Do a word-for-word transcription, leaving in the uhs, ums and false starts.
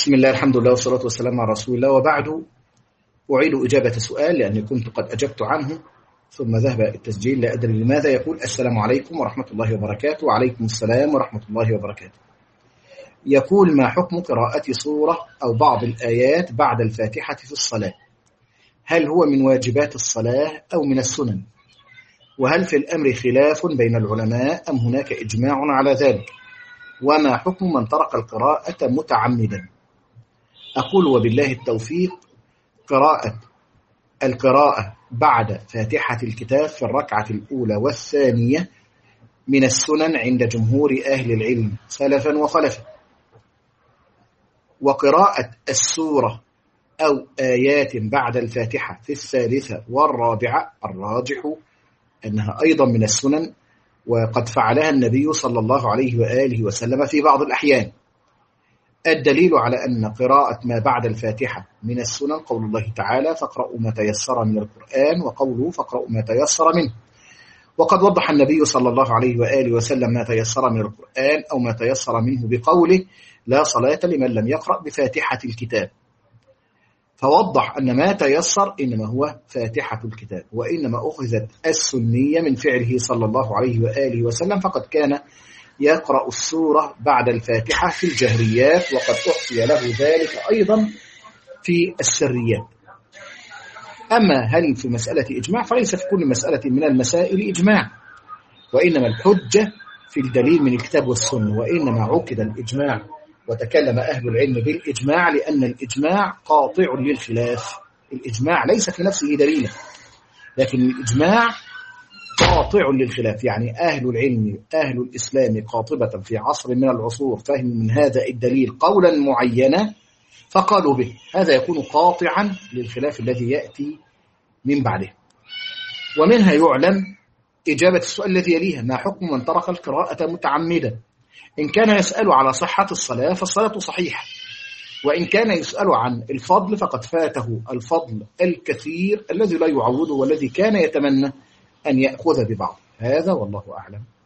بسم الله الحمد لله والصلاة والسلام على رسول الله، وبعد أعيد إجابة سؤال لأني كنت قد أجبت عنه ثم ذهب التسجيل لا أدري لماذا. يقول: السلام عليكم ورحمة الله وبركاته. وعليكم السلام ورحمة الله وبركاته. يقول: ما حكم قراءة سورة أو بعض الآيات بعد الفاتحة في الصلاة؟ هل هو من واجبات الصلاة أو من السنن؟ وهل في الأمر خلاف بين العلماء أم هناك إجماع على ذلك؟ وما حكم من ترك القراءة متعمدا؟ أقول وبالله التوفيق: قراءة القراءة بعد فاتحة الكتاب في الركعة الأولى والثانية من السنن عند جمهور أهل العلم سلفا وخلفا، وقراءة السورة أو آيات بعد الفاتحة في الثالثة والرابعة الراجح أنها أيضا من السنن، وقد فعلها النبي صلى الله عليه وآله وسلم في بعض الأحيان. الدليل على أن قراءة ما بعد الفاتحة من السنن قول الله تعالى: فاقرأوا ما تيسر من القرآن، وقوله: فاقرأوا ما تيسر منه. وقد وضح النبي صلى الله عليه وآله وسلم ما تيسر من القرآن أو ما تيسر منه بقوله: لا صلاة لمن لم يقرأ بفاتحة الكتاب. فوضح أن ما تيسر إنما هو فاتحة الكتاب، وإنما أخذت السنية من فعله صلى الله عليه وآله وسلم، فقد كان يقرأ السورة بعد الفاتحة في الجهريات، وقد أحصي له ذلك أيضا في السريات. أما هل في مسألة إجماع؟ فليس في كل مسألة من المسائل إجماع، وإنما الحجة في الدليل من الكتاب والسنة. وإنما عقد الإجماع وتكلم أهل العلم بالإجماع لأن الإجماع قاطع للخلاف. الإجماع ليس في نفسه دليلا، لكن الإجماع قاطع للخلاف، يعني أهل العلم أهل الإسلام قاطبة في عصر من العصور فهموا من هذا الدليل قولا معينا فقالوا به، هذا يكون قاطعا للخلاف الذي يأتي من بعده. ومنها يعلم إجابة السؤال الذي يليها: ما حكم من ترك القراءة متعمدا؟ إن كان يسأل على صحة الصلاة فالصلاة صحيحة، وإن كان يسأل عن الفضل فقد فاته الفضل الكثير الذي لا يعوضه والذي كان يتمنى أن يأخذ ببعض. هذا والله أعلم.